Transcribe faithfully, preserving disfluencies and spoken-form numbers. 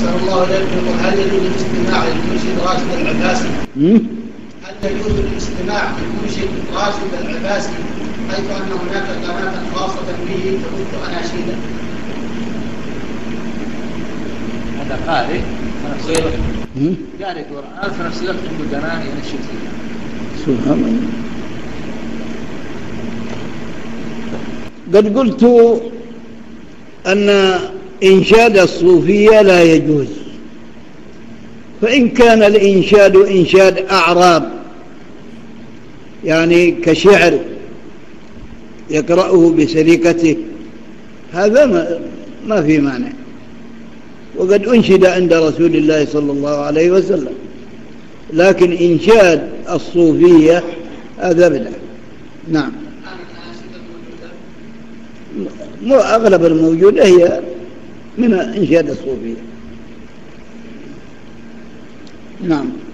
أحسن الله إليكم. هل يجوز الاستماع للمنشد راشد العباسي؟ هل يجوز الاستماع للمنشد راشد العباسي حيث أن هناك قناة خاصة به تبث أناشيدا؟ هذا قارئ قارئ قرآن في نفس الوقت عنده قناة ينشد فيها. سبحان الله. قد قلت أن إنشاد الصوفية لا يجوز، فإن كان الإنشاد إنشاد أعراب يعني كشعر يقرأه بسريكته هذا ما, ما في مانع، وقد أنشد عند رسول الله صلى الله عليه وسلم. لكن إنشاد الصوفية هذا بدعة. نعم. مو أغلب الموجودة هي من إنشاد الصوفية. نعم.